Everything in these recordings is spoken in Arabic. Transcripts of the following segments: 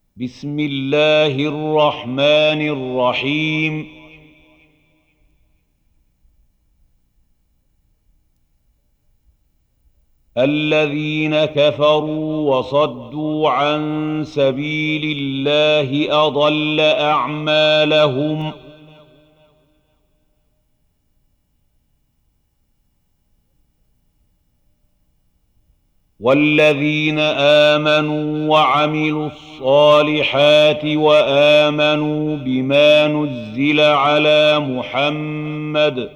بسم الله الرحمن الرحيم. الذين كفروا وصدوا عن سبيل الله أضل أعمالهم. والذين آمنوا وعملوا الصالحات وآمنوا بما نزل على محمد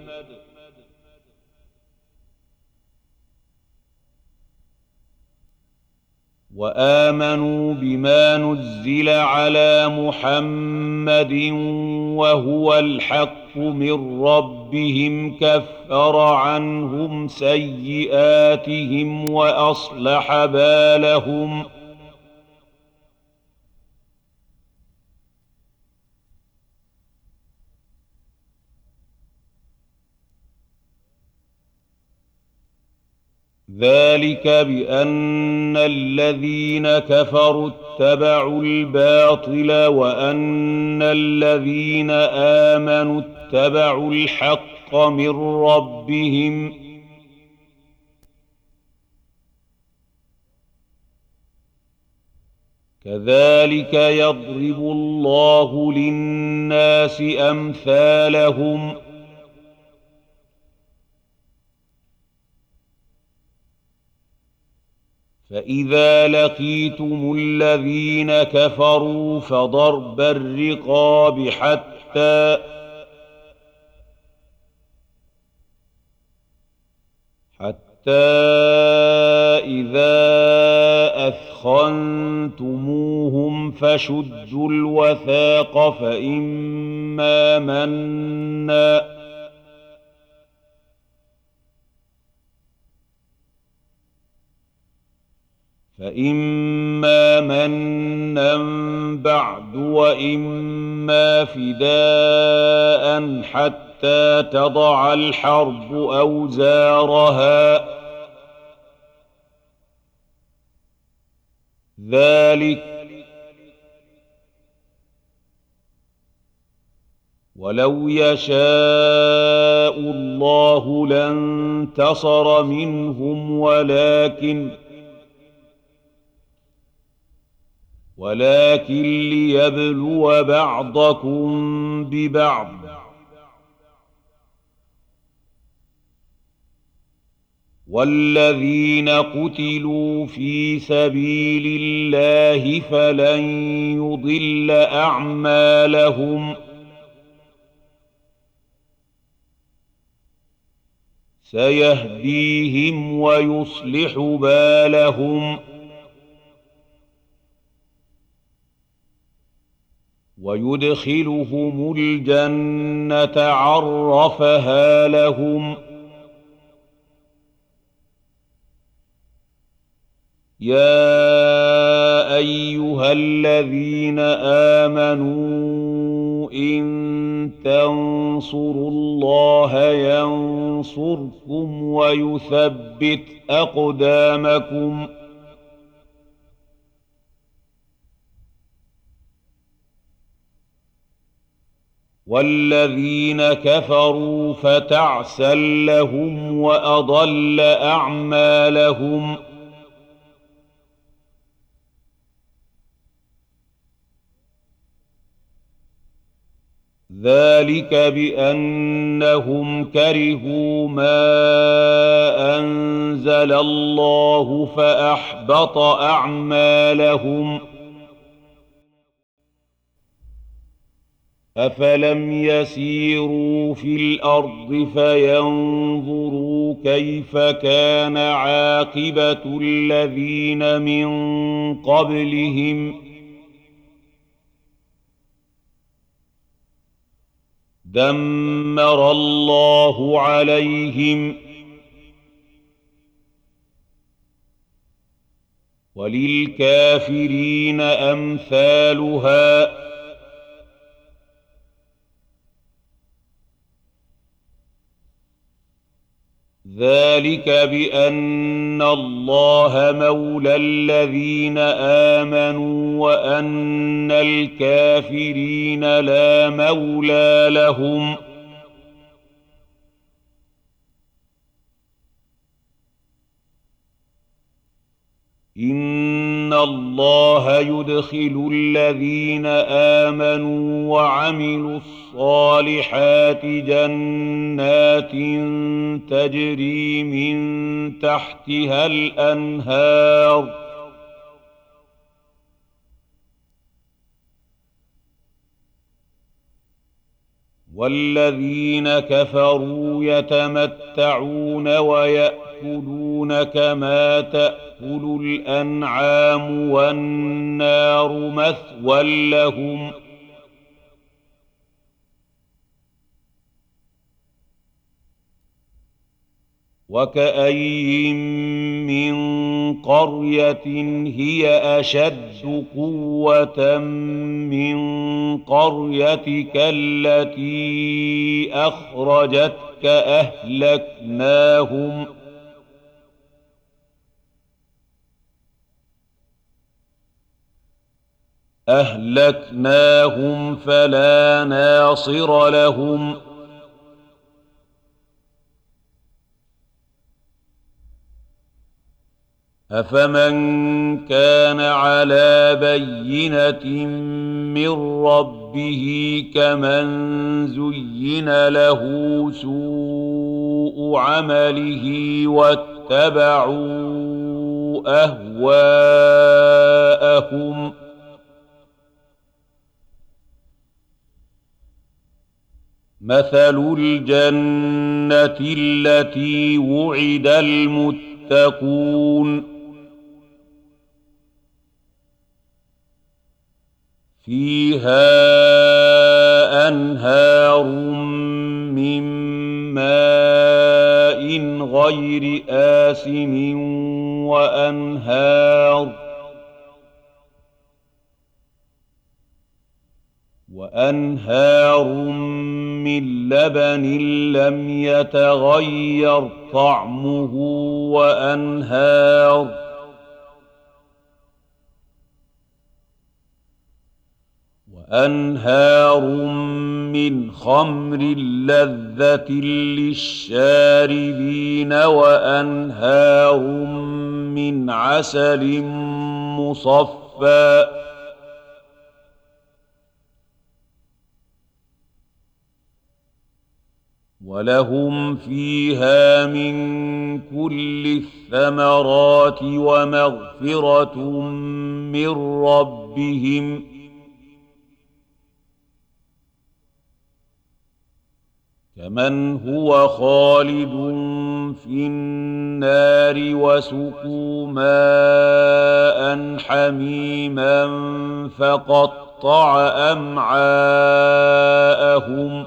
وهو الحق من ربهم كفر عنهم سيئاتهم وأصلح بالهم. ذلك بأن الذين كفروا اتبعوا الباطل وأن الذين آمنوا اتبعوا الحق من ربهم. كذلك يضرب الله للناس أمثالهم. فإذا لقيتم الذين كفروا فضرب الرقاب حتى إذا أثخنتموهم فشدوا الوثاق فإما منا بعد وإما فداء حتى تضع الحرب أوزارها. ذلك ولو يشاء الله لانتصر منهم ولكن ليبلو بعضكم ببعض. والذين قتلوا في سبيل الله فلن يضل أعمالهم. سيهديهم ويصلح بالهم ويدخلهم الجنة عرفها لهم. يا أيها الذين آمنوا إن تنصروا الله ينصركم ويثبت أقدامكم. والذين كفروا فتعسا لهم وأضل أعمالهم. ذلك بأنهم كرهوا ما أنزل الله فأحبط أعمالهم. أفلم يسيروا في الأرض فينظروا كيف كان عاقبة الذين من قبلهم. دمر الله عليهم وللكافرين أمثالها. ذلك بأن الله مولى الذين آمنوا وأن الكافرين لا مولى لهم. إن الله يدخل الذين آمنوا وعملوا الصالحات جنات تجري من تحتها الأنهار والذين كفروا يتمتعون ويأكلون كما تأكل الأنعام والنار مثوى لهم. وكأين من قرية هي أشد قوة من قريتك التي أخرجتك أهلكناهم فلا ناصر لهم. أفمن كان على بينة من ربه كمن زين له سوء عمله واتبعوا أهواءهم. مثل الجنة التي وعد المتقون فيها أنهار من ماء غير آسن وأنهار من لبن لم يتغير طعمه وأنهار من خمر لذة للشاربين وأنهار من عسل مصفى ولهم فيها من كل الثمرات ومغفرة من ربهم كمن هو خالد في النار وسقوا ماء حميما فقطع أمعاءهم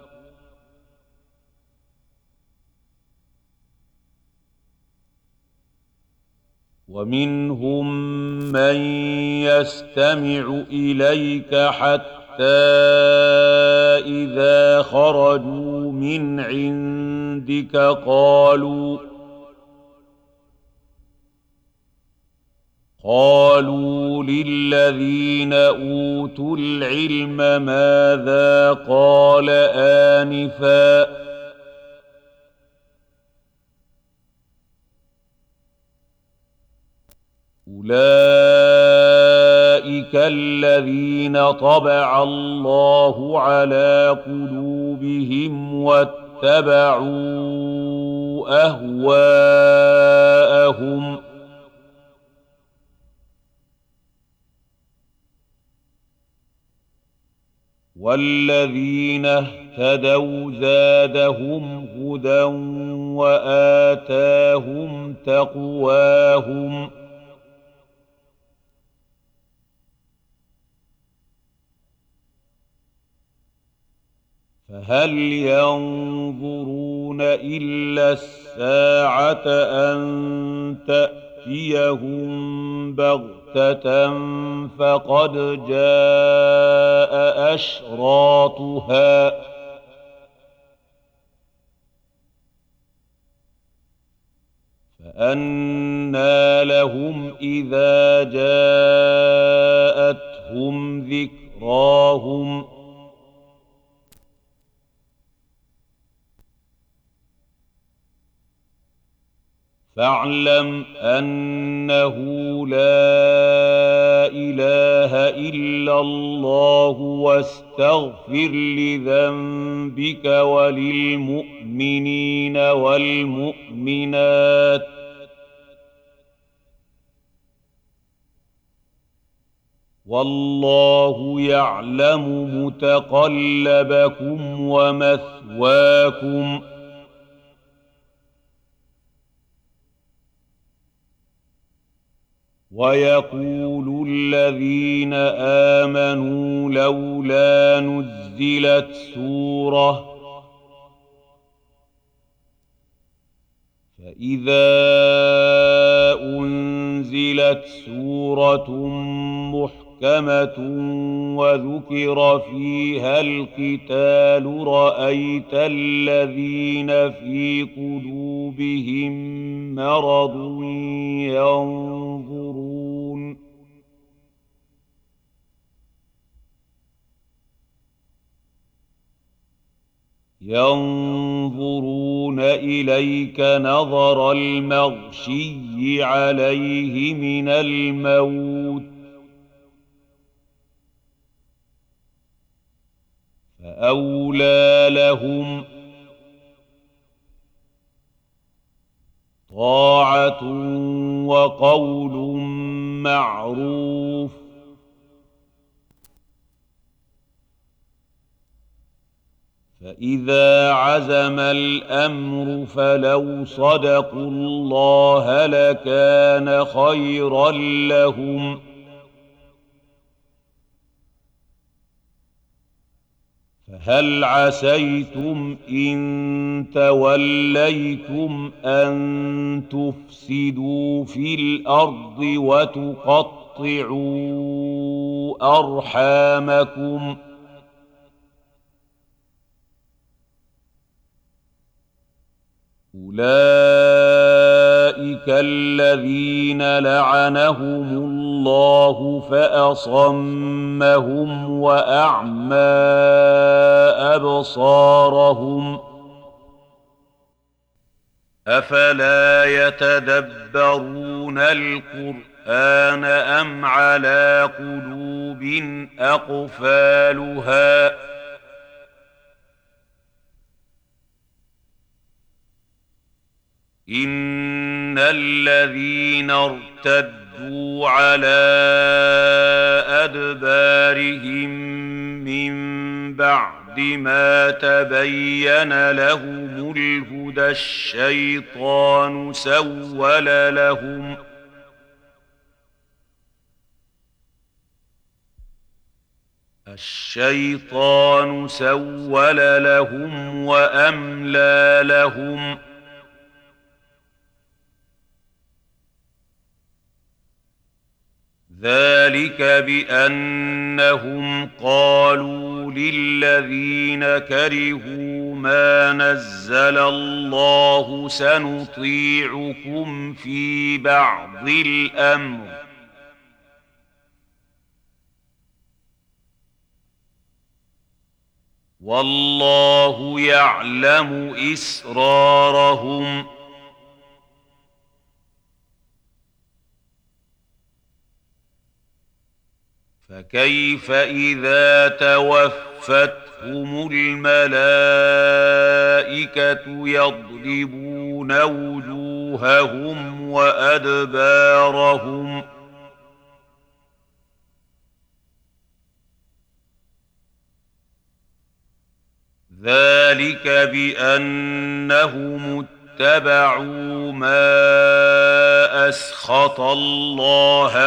ومنهم من يستمع إليك حتى إذا خرجوا من عندك قالوا للذين أوتوا العلم ماذا قال آنفا أولئك الذين طبع الله على قلوبهم واتبعوا أهواءهم والذين اهتدوا زادهم هدى وآتاهم تقواهم فهل ينظرون إلا الساعة أن تأتيهم بغتة فقد جاء أشراطها فأنى لهم إذا جاءتهم ذكراهم فاعلم أنه لا إله إلا الله واستغفر لذنبك وللمؤمنين والمؤمنات والله يعلم متقلبكم ومثواكم ويقول الذين آمنوا لولا نزلت سورة فإذا أنزلت سورة محكمة وذكر فيها القتال رأيت الذين في قلوبهم مرض ينظرون إليك نظر المغشي عليه من الموت فأولى لهم طاعة وقول معروف فإذا عزم الأمر فلو صدقوا الله لكان خيرا لهم فهل عسيتم إن توليتم أن تفسدوا في الأرض وتقطعوا أرحامكم أولئك الذين لعنهم الله فأصمهم وأعمى أبصارهم أفلا يتدبرون القرآن أم على قلوب أقفالها إن الذين ارتدوا على أدبارهم من بعد ما تبين لهم الهدى الشيطان سول لهم وأملى لهم ذلك بأنهم قالوا للذين كرهوا ما نزل الله سنطيعكم في بعض الأمر والله يعلم إسرارهم فكيف إذا توفتهم الملائكة يضربون وجوههم وأدبارهم ذلك بأنهم اتبعوا ما أسخط الله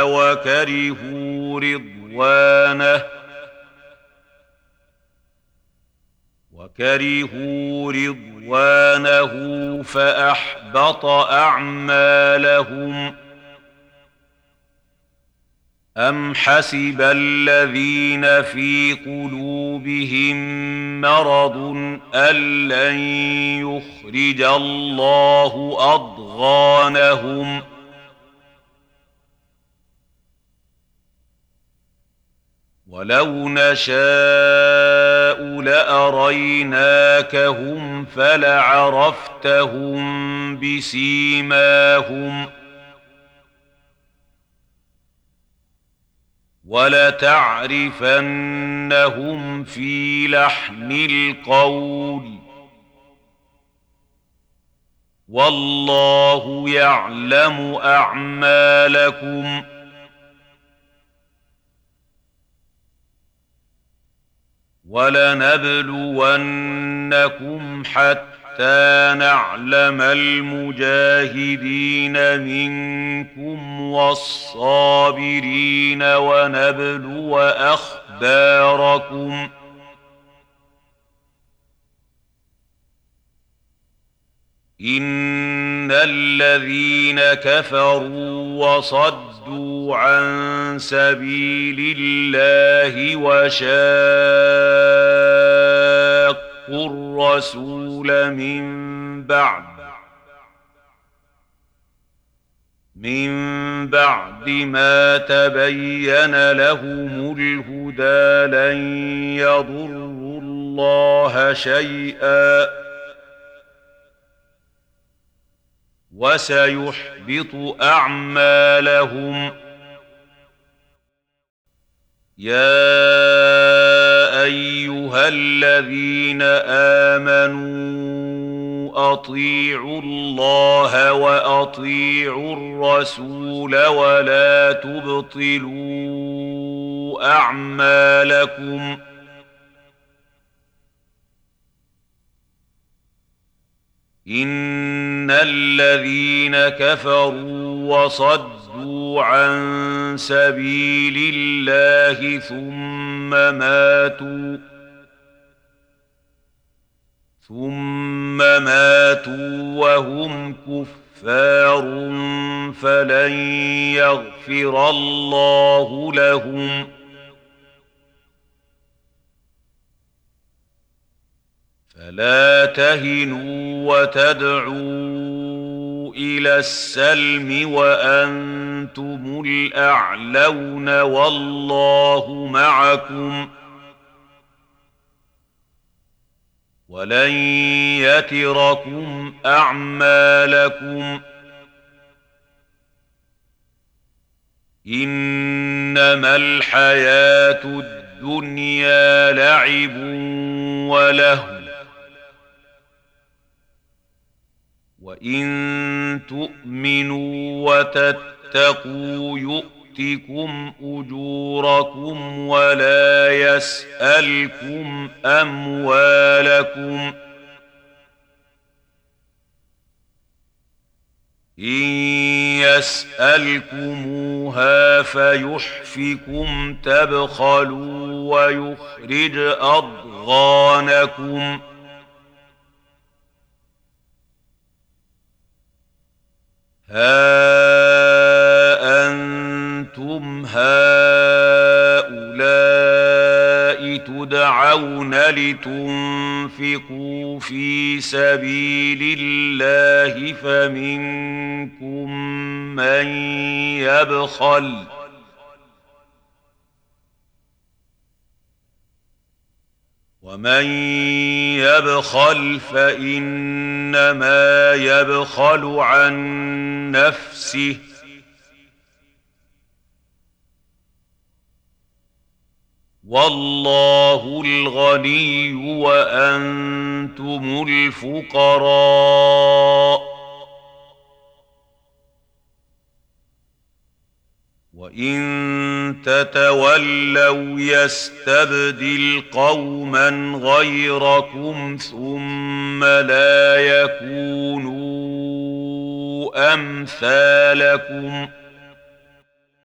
وكرهوا رضوانه فأحبط أعمالهم أم حسب الذين في قلوبهم مرض أن لن يخرج الله أضغانهم ولو نشاء لأريناكهم فلعرفتهم بسيماهم ولتعرفنهم في لحن القول والله يعلم أعمالكم ولنبلونكم حتى نعلم المجاهدين منكم والصابرين ونبلو أخباركم إن الذين كفروا وصدوا عن سبيل الله وشاقوا الرسول من بعد ما تبين لهم الهدى لن يضروا الله شيئا وسيحبط أعمالهم يا أيها الذين آمنوا أطيعوا الله وأطيعوا الرسول ولا تبطلوا أعمالكم إن الذين كفروا وصدوا عن سبيل الله ثم ماتوا وهم كفار فلن يغفر الله لهم فلا تهنوا وتدعوا إلى السلم وأنتم الأعلون والله معكم ولن يتركم أعمالكم إنما الحياة الدنيا لعب ولهو وإن تؤمنوا وتتقوا يؤتكم أجوركم ولا يسألكم أموالكم إن يسألكموها فيحفكم تبخلوا ويخرج أضغانكم ها أنتم هؤلاء تدعون لتنفقوا في سبيل الله فمنكم من يبخل ومن يبخل فإنما يبخل عن نفسه والله الغني وأنتم الفقراء وإن تتولوا يستبدل قوما غيركم ثم لا يكونوا أمثالكم